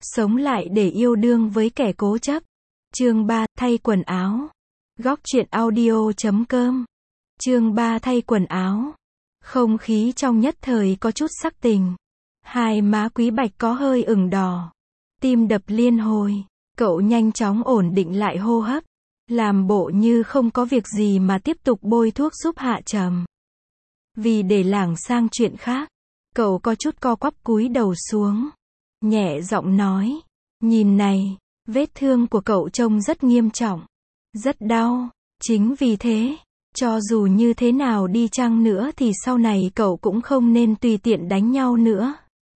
Sống lại để yêu đương với kẻ cố chấp. Chương 3, thay quần áo. Góc truyện audio.com. Chương 3, thay quần áo. Không khí trong nhất thời có chút sắc tình. Hai má Quý Bạch có hơi ửng đỏ. Tim đập liên hồi. Cậu nhanh chóng ổn định lại hô hấp. Làm bộ như không có việc gì mà tiếp tục bôi thuốc giúp Hạ Trầm. Vì để lảng sang chuyện khác, cậu có chút co quắp cúi đầu xuống. Nhẹ giọng nói, nhìn này, vết thương của cậu trông rất nghiêm trọng, rất đau. Chính vì thế, cho dù như thế nào đi chăng nữa thì sau này cậu cũng không nên tùy tiện đánh nhau nữa.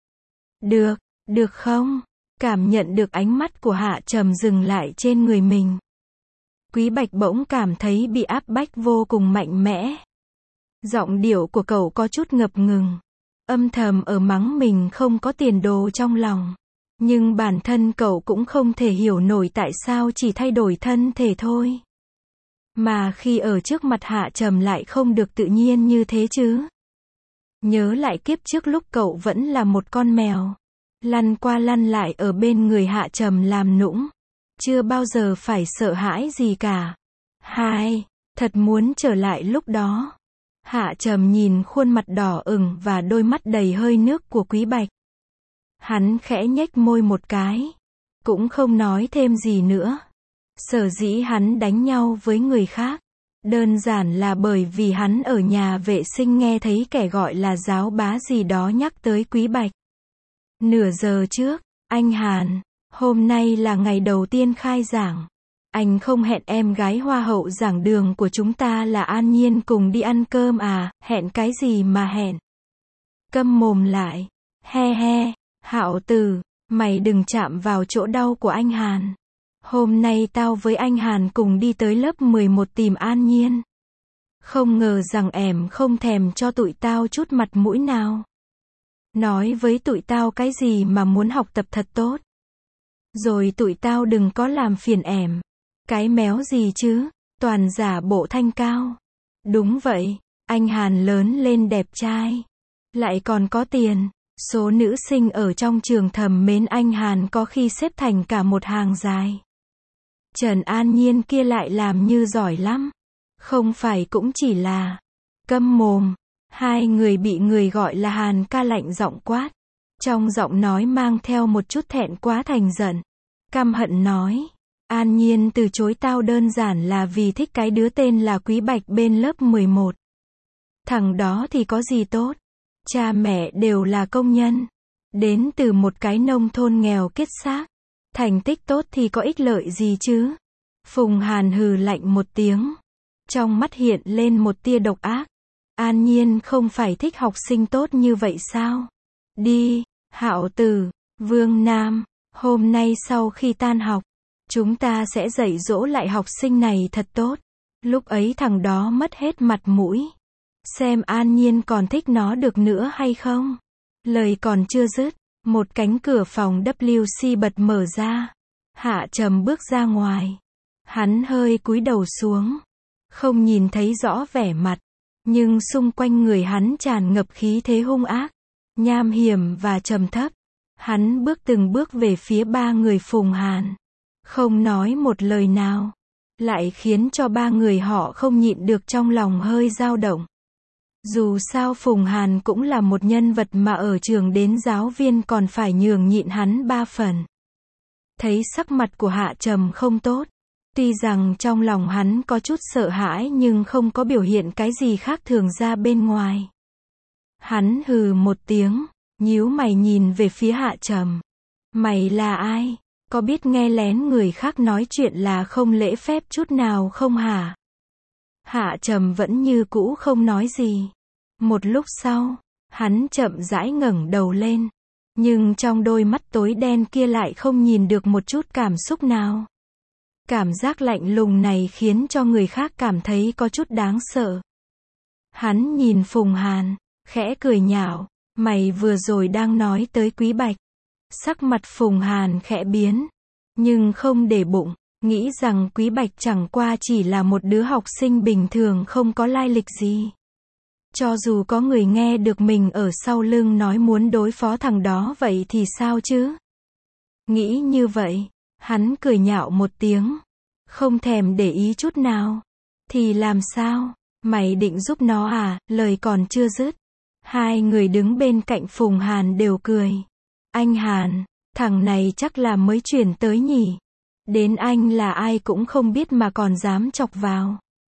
Được không? Cảm nhận được ánh mắt của Hạ Trầm dừng lại trên người mình. Quý Bạch bỗng cảm thấy bị áp bách vô cùng mạnh mẽ. Giọng điệu của cậu có chút ngập ngừng. Âm thầm ở mắng mình không có tiền đồ trong lòng. Nhưng bản thân cậu cũng không thể hiểu nổi tại sao chỉ thay đổi thân thể thôi. Mà khi ở trước mặt Hạ Trầm lại không được tự nhiên như thế chứ. Nhớ lại kiếp trước lúc cậu vẫn là một con mèo. Lăn qua lăn lại ở bên người Hạ Trầm làm nũng. Chưa bao giờ phải sợ hãi gì cả. Thật muốn trở lại lúc đó. Hạ Trầm nhìn khuôn mặt đỏ ửng và đôi mắt đầy hơi nước của Quý Bạch. Hắn khẽ nhếch môi một cái. Cũng không nói thêm gì nữa. Sở dĩ hắn đánh nhau với người khác. Đơn giản là bởi vì hắn ở nhà vệ sinh nghe thấy kẻ gọi là giáo bá gì đó nhắc tới Quý Bạch. Nửa giờ trước, anh Hàn, hôm nay là ngày đầu tiên khai giảng. Anh không hẹn em gái hoa hậu giảng đường của chúng ta là An Nhiên cùng đi ăn cơm à, hẹn cái gì mà hẹn. Câm mồm lại. Hạo Tử, mày đừng chạm vào chỗ đau của anh Hàn. Hôm nay tao với anh Hàn cùng đi tới lớp 11 tìm An Nhiên. Không ngờ rằng em không thèm cho tụi tao chút mặt mũi nào. Nói với tụi tao cái gì mà muốn học tập thật tốt. Rồi tụi tao đừng có làm phiền em. Cái méo gì chứ, toàn giả bộ thanh cao. Đúng vậy, anh Hàn lớn lên đẹp trai. Lại còn có tiền. Số nữ sinh ở trong trường thầm mến anh Hàn có khi xếp thành cả một hàng dài. Trần An Nhiên kia lại làm như giỏi lắm. Không phải cũng chỉ là câm mồm. Hai người bị người gọi là Hàn ca lạnh giọng quát. Trong giọng nói mang theo một chút thẹn quá thành giận. Căm hận nói. An Nhiên từ chối tao đơn giản là vì thích cái đứa tên là Quý Bạch bên lớp 11. Thằng đó thì có gì tốt. Cha mẹ đều là công nhân. Đến từ một cái nông thôn nghèo kiết xác. Thành tích tốt thì có ích lợi gì chứ. Phùng Hàn hừ lạnh một tiếng. Trong mắt hiện lên một tia độc ác. An Nhiên không phải thích học sinh tốt như vậy sao? Đi, Hạo Tử, Vương Nam, hôm nay sau khi tan học, chúng ta sẽ dạy dỗ lại học sinh này thật tốt. Lúc ấy thằng đó mất hết mặt mũi. Xem An Nhiên còn thích nó được nữa hay không? Lời còn chưa dứt, một cánh cửa phòng WC bật mở ra. Hạ Trầm bước ra ngoài. Hắn hơi cúi đầu xuống. Không nhìn thấy rõ vẻ mặt. Nhưng xung quanh người hắn tràn ngập khí thế hung ác, nham hiểm và trầm thấp. Hắn bước từng bước về phía ba người Phùng Hàn. Không nói một lời nào. Lại khiến cho ba người họ không nhịn được trong lòng hơi dao động. Dù sao Phùng Hàn cũng là một nhân vật mà ở trường đến giáo viên còn phải nhường nhịn hắn 3 phần. Thấy sắc mặt của Hạ Trầm không tốt. Tuy rằng trong lòng hắn có chút sợ hãi nhưng không có biểu hiện cái gì khác thường ra bên ngoài. Hắn hừ một tiếng, nhíu mày nhìn về phía Hạ Trầm. Mày là ai? Có biết nghe lén người khác nói chuyện là không lễ phép chút nào không hả? Hạ Trầm vẫn như cũ không nói gì. Một lúc sau, hắn chậm rãi ngẩng đầu lên. Nhưng trong đôi mắt tối đen kia lại không nhìn được một chút cảm xúc nào. Cảm giác lạnh lùng này khiến cho người khác cảm thấy có chút đáng sợ. Hắn nhìn Phùng Hàn, khẽ cười nhạo. Mày vừa rồi đang nói tới Quý Bạch. Sắc mặt Phùng Hàn khẽ biến. Nhưng không để bụng. Nghĩ rằng Quý Bạch chẳng qua chỉ là một đứa học sinh bình thường không có lai lịch gì. Cho dù có người nghe được mình ở sau lưng nói muốn đối phó thằng đó vậy thì sao chứ? Nghĩ như vậy, hắn cười nhạo một tiếng, không thèm để ý chút nào. Thì làm sao? Mày định giúp nó à? Lời còn chưa dứt, hai người đứng bên cạnh Phùng Hàn đều cười. Anh Hàn, thằng này chắc là mới chuyển tới nhỉ? Đến anh là ai cũng không biết mà còn dám chọc vào.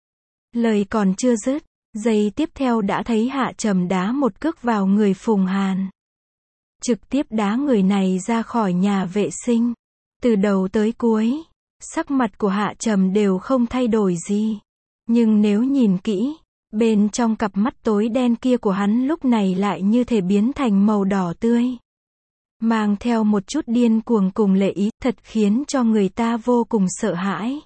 Lời còn chưa dứt, giây tiếp theo đã thấy Hạ Trầm đá một cước vào người Phùng Hàn. Trực tiếp đá người này ra khỏi nhà vệ sinh. Từ đầu tới cuối, sắc mặt của Hạ Trầm đều không thay đổi gì. Nhưng nếu nhìn kỹ, bên trong cặp mắt tối đen kia của hắn lúc này lại như thể biến thành màu đỏ tươi. Mang theo một chút điên cuồng cùng lệ ý, thật khiến cho người ta vô cùng sợ hãi.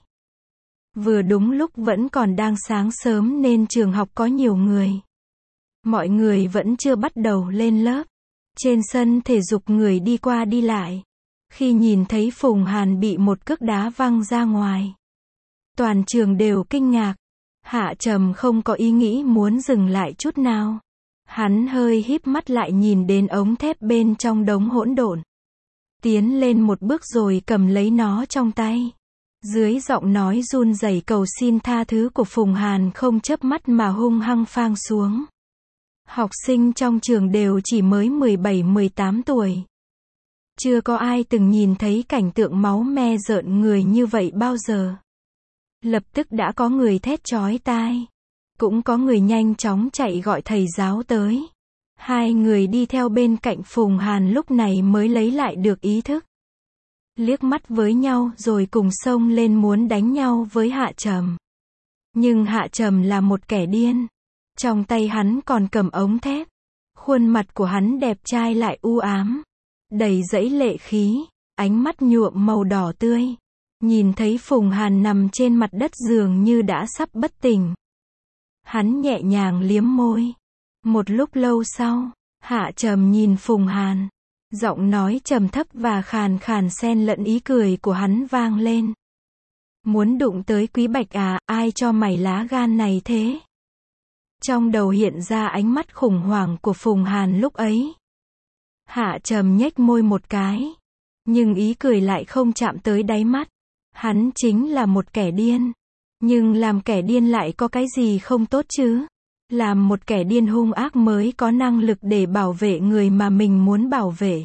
Vừa đúng lúc vẫn còn đang sáng sớm nên trường học có nhiều người. Mọi người vẫn chưa bắt đầu lên lớp. Trên sân thể dục người đi qua đi lại. Khi nhìn thấy Phùng Hàn bị một cước đá văng ra ngoài, toàn trường đều kinh ngạc. Hạ Trầm không có ý nghĩ muốn dừng lại chút nào. Hắn hơi híp mắt lại nhìn đến ống thép bên trong đống hỗn độn. Tiến lên một bước rồi cầm lấy nó trong tay. Dưới giọng nói run rẩy cầu xin tha thứ của Phùng Hàn không chớp mắt mà hung hăng phang xuống. Học sinh trong trường đều chỉ mới 17-18 tuổi. Chưa có ai từng nhìn thấy cảnh tượng máu me rợn người như vậy bao giờ. Lập tức đã có người thét chói tai. Cũng có người nhanh chóng chạy gọi thầy giáo tới. Hai người đi theo bên cạnh Phùng Hàn lúc này mới lấy lại được ý thức. Liếc mắt với nhau rồi cùng xông lên muốn đánh nhau với Hạ Trầm. Nhưng Hạ Trầm là một kẻ điên. Trong tay hắn còn cầm ống thép. Khuôn mặt của hắn đẹp trai lại u ám. Đầy dẫy lệ khí, ánh mắt nhuộm màu đỏ tươi. Nhìn thấy Phùng Hàn nằm trên mặt đất dường như đã sắp bất tỉnh. Hắn nhẹ nhàng liếm môi. Một lúc lâu sau, Hạ Trầm nhìn Phùng Hàn. Giọng nói trầm thấp và khàn khàn xen lẫn ý cười của hắn vang lên. Muốn đụng tới Quý Bạch à, ai cho mày lá gan này thế? Trong đầu hiện ra ánh mắt khủng hoảng của Phùng Hàn lúc ấy. Hạ Trầm nhếch môi một cái. Nhưng ý cười lại không chạm tới đáy mắt. Hắn chính là một kẻ điên. Nhưng làm kẻ điên lại có cái gì không tốt chứ? Làm một kẻ điên hung ác mới có năng lực để bảo vệ người mà mình muốn bảo vệ.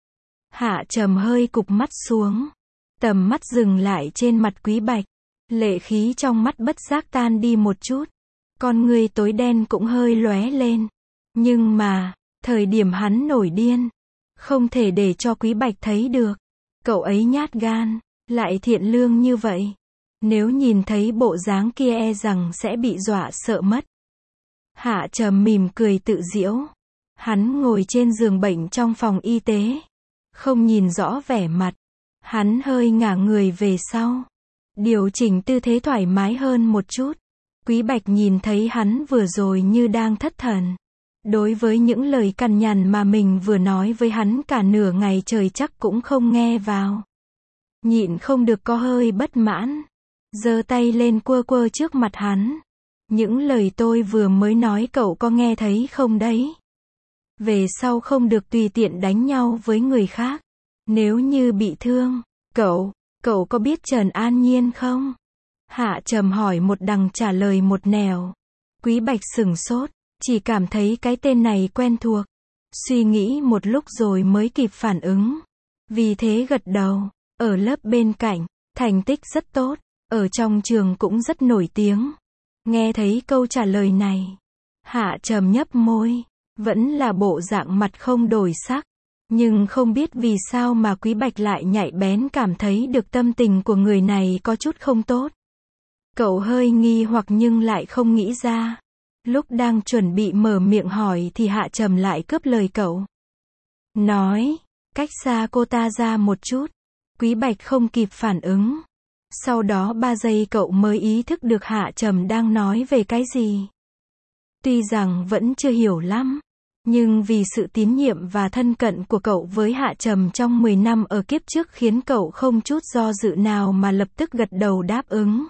Hạ Trầm hơi cụp mắt xuống. Tầm mắt dừng lại trên mặt Quý Bạch. Lệ khí trong mắt bất giác tan đi một chút. Con người tối đen cũng hơi lóe lên. Nhưng mà, thời điểm hắn nổi điên, không thể để cho Quý Bạch thấy được. Cậu ấy nhát gan, lại thiện lương như vậy. Nếu nhìn thấy bộ dáng kia e rằng sẽ bị dọa sợ mất. Hạ Trầm mỉm cười tự giễu. Hắn ngồi trên giường bệnh trong phòng y tế. Không nhìn rõ vẻ mặt. Hắn hơi ngả người về sau. Điều chỉnh tư thế thoải mái hơn một chút. Quý Bạch nhìn thấy hắn vừa rồi như đang thất thần. Đối với những lời cằn nhằn mà mình vừa nói với hắn cả nửa ngày trời chắc cũng không nghe vào. Nhịn không được có hơi bất mãn. Giơ tay lên quơ quơ trước mặt hắn. Những lời tôi vừa mới nói cậu có nghe thấy không đấy? Về sau không được tùy tiện đánh nhau với người khác. Nếu như bị thương, cậu có biết Trần An Nhiên không? Hạ Trầm hỏi một đằng trả lời một nẻo. Quý Bạch sửng sốt, chỉ cảm thấy cái tên này quen thuộc. Suy nghĩ một lúc rồi mới kịp phản ứng. Vì thế gật đầu. Ở lớp bên cạnh, thành tích rất tốt. Ở trong trường cũng rất nổi tiếng. Nghe thấy câu trả lời này, Hạ Trầm nhấp môi. Vẫn là bộ dạng mặt không đổi sắc. Nhưng không biết vì sao mà Quý Bạch lại nhạy bén cảm thấy được tâm tình của người này có chút không tốt. Cậu hơi nghi hoặc nhưng lại không nghĩ ra. Lúc đang chuẩn bị mở miệng hỏi thì Hạ Trầm lại cướp lời cậu. Nói, cách xa cô ta ra một chút. Quý Bạch không kịp phản ứng. Sau đó 3 giây cậu mới ý thức được Hạ Trầm đang nói về cái gì. Tuy rằng vẫn chưa hiểu lắm. Nhưng vì sự tín nhiệm và thân cận của cậu với Hạ Trầm trong 10 năm ở kiếp trước khiến cậu không chút do dự nào mà lập tức gật đầu đáp ứng.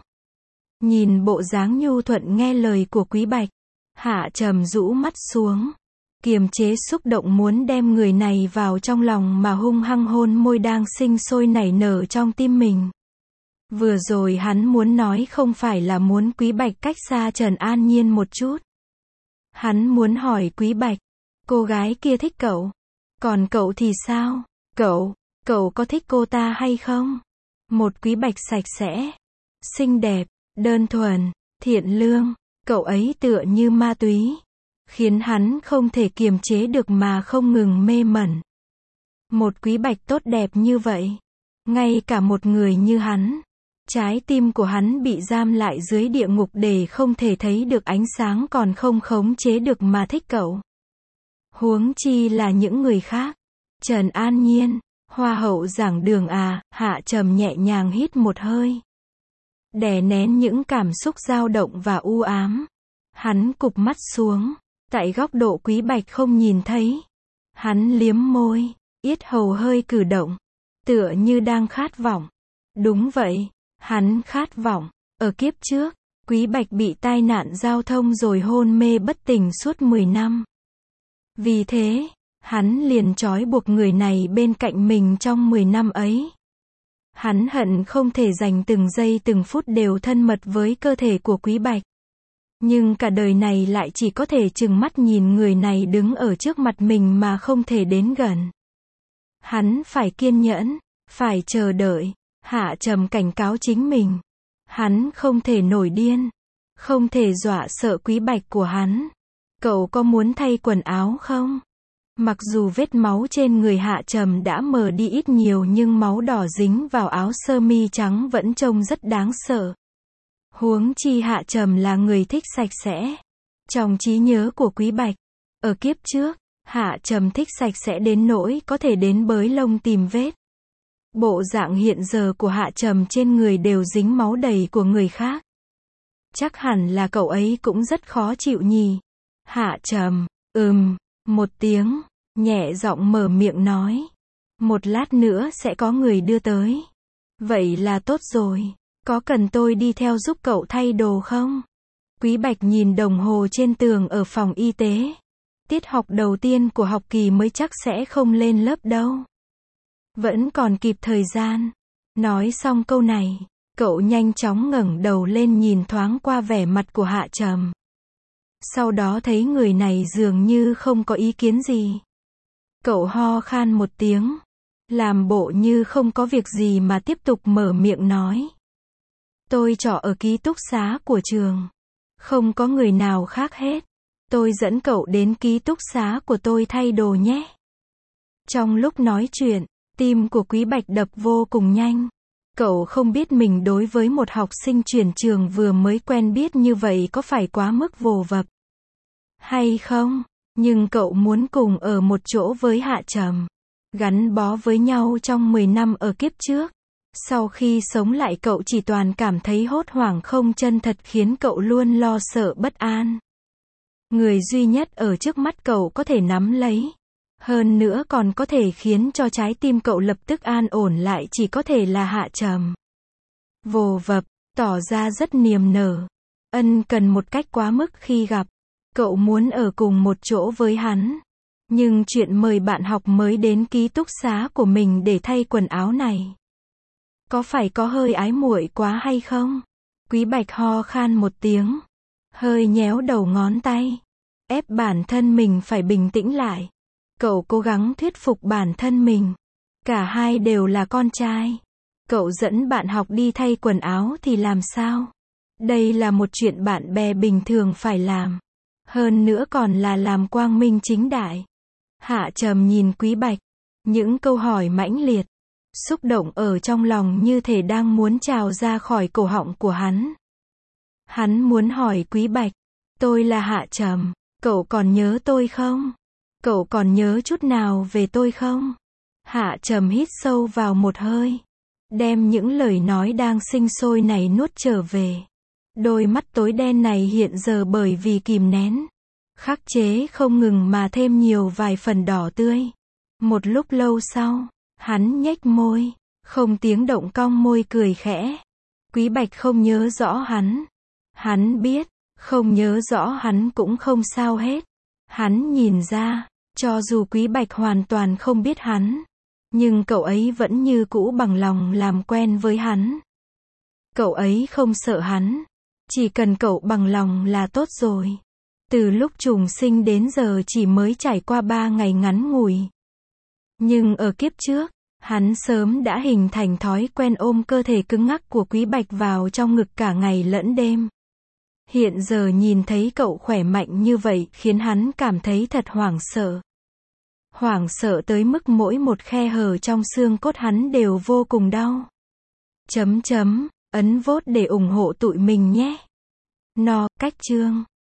Nhìn bộ dáng nhu thuận nghe lời của Quý Bạch, Hạ Trầm rũ mắt xuống. kiềm chế xúc động muốn đem người này vào trong lòng mà hung hăng hôn môi đang sinh sôi nảy nở trong tim mình. Vừa rồi hắn muốn nói không phải là muốn Quý Bạch cách xa Trần An Nhiên một chút. Hắn muốn hỏi Quý Bạch, cô gái kia thích cậu. Còn cậu thì sao? Cậu có thích cô ta hay không? Một Quý Bạch sạch sẽ, xinh đẹp, đơn thuần, thiện lương, cậu ấy tựa như ma túy, khiến hắn không thể kiềm chế được mà không ngừng mê mẩn. Một Quý Bạch tốt đẹp như vậy, ngay cả một người như hắn, trái tim của hắn bị giam lại dưới địa ngục để không thể thấy được ánh sáng còn không khống chế được mà thích cậu. Huống chi là những người khác. Trần An Nhiên, hoa hậu giảng đường à, Hạ Trầm nhẹ nhàng hít một hơi. Đè nén những cảm xúc dao động và u ám. Hắn cụp mắt xuống, tại góc độ Quý Bạch không nhìn thấy. Hắn liếm môi, yết hầu hơi cử động, tựa như đang khát vọng. Đúng vậy, hắn khát vọng. Ở kiếp trước, Quý Bạch bị tai nạn giao thông rồi hôn mê bất tỉnh suốt 10 năm. Vì thế, hắn liền trói buộc người này bên cạnh mình trong 10 năm ấy. Hắn hận không thể dành từng giây từng phút đều thân mật với cơ thể của Quý Bạch. Nhưng cả đời này lại chỉ có thể trừng mắt nhìn người này đứng ở trước mặt mình mà không thể đến gần. Hắn phải kiên nhẫn, phải chờ đợi. Hạ Trầm cảnh cáo chính mình. Hắn không thể nổi điên, không thể dọa sợ Quý Bạch của hắn. Cậu có muốn thay quần áo không? Mặc dù vết máu trên người Hạ Trầm đã mờ đi ít nhiều nhưng máu đỏ dính vào áo sơ mi trắng vẫn trông rất đáng sợ. Huống chi Hạ Trầm là người thích sạch sẽ. Trong trí nhớ của Quý Bạch, ở kiếp trước, Hạ Trầm thích sạch sẽ đến nỗi có thể đến bới lông tìm vết. Bộ dạng hiện giờ của Hạ Trầm trên người đều dính máu đầy của người khác. Chắc hẳn là cậu ấy cũng rất khó chịu nhỉ. Hạ Trầm, một tiếng, nhẹ giọng mở miệng nói. Một lát nữa sẽ có người đưa tới. Vậy là tốt rồi. Có cần tôi đi theo giúp cậu thay đồ không? Quý Bạch nhìn đồng hồ trên tường ở phòng y tế. Tiết học đầu tiên của học kỳ mới chắc sẽ không lên lớp đâu. Vẫn còn kịp thời gian. Nói xong câu này, cậu nhanh chóng ngẩng đầu lên nhìn thoáng qua vẻ mặt của Hạ Trầm. Sau đó thấy người này dường như không có ý kiến gì. Cậu ho khan một tiếng, làm bộ như không có việc gì mà tiếp tục mở miệng nói. Tôi trọ ở ký túc xá của trường. Không có người nào khác hết. Tôi dẫn cậu đến ký túc xá của tôi thay đồ nhé. Trong lúc nói chuyện, tim của Quý Bạch đập vô cùng nhanh. Cậu không biết mình đối với một học sinh chuyển trường vừa mới quen biết như vậy có phải quá mức vồ vập hay không, nhưng cậu muốn cùng ở một chỗ với Hạ Trầm, gắn bó với nhau trong 10 năm ở kiếp trước. Sau khi sống lại cậu chỉ toàn cảm thấy hốt hoảng không chân thật khiến cậu luôn lo sợ bất an. Người duy nhất ở trước mắt cậu có thể nắm lấy, hơn nữa còn có thể khiến cho trái tim cậu lập tức an ổn lại chỉ có thể là Hạ Trầm. Vồ vập, tỏ ra rất niềm nở, ân cần một cách quá mức khi gặp. Cậu muốn ở cùng một chỗ với hắn. Nhưng chuyện mời bạn học mới đến ký túc xá của mình để thay quần áo này, có phải có hơi ái muội quá hay không? Quý Bạch ho khan một tiếng, hơi nhéo đầu ngón tay, ép bản thân mình phải bình tĩnh lại. Cậu cố gắng thuyết phục bản thân mình. Cả hai đều là con trai. Cậu dẫn bạn học đi thay quần áo thì làm sao? Đây là một chuyện bạn bè bình thường phải làm. Hơn nữa còn là làm quang minh chính đại. Hạ Trầm nhìn Quý Bạch. Những câu hỏi mãnh liệt, xúc động ở trong lòng như thể đang muốn trào ra khỏi cổ họng của hắn. Hắn muốn hỏi Quý Bạch. Tôi là Hạ Trầm. Cậu còn nhớ tôi không? Cậu còn nhớ chút nào về tôi không? Hạ Trầm hít sâu vào một hơi, đem những lời nói đang sinh sôi này nuốt trở về. Đôi mắt tối đen này hiện giờ bởi vì kìm nén, khắc chế không ngừng mà thêm nhiều vài phần đỏ tươi. Một lúc lâu sau, hắn nhếch môi, không tiếng động cong môi cười khẽ. Quý Bạch không nhớ rõ hắn. Hắn biết, không nhớ rõ hắn cũng không sao hết. Hắn nhìn ra, cho dù Quý Bạch hoàn toàn không biết hắn, nhưng cậu ấy vẫn như cũ bằng lòng làm quen với hắn. Cậu ấy không sợ hắn, chỉ cần cậu bằng lòng là tốt rồi. Từ lúc trùng sinh đến giờ chỉ mới trải qua 3 ngày ngắn ngủi. Nhưng ở kiếp trước, hắn sớm đã hình thành thói quen ôm cơ thể cứng ngắc của Quý Bạch vào trong ngực cả ngày lẫn đêm. Hiện giờ nhìn thấy cậu khỏe mạnh như vậy khiến hắn cảm thấy thật hoảng sợ. Hoảng sợ tới mức mỗi một khe hở trong xương cốt hắn đều vô cùng đau. Ấn vote để ủng hộ tụi mình nhé. Cách chương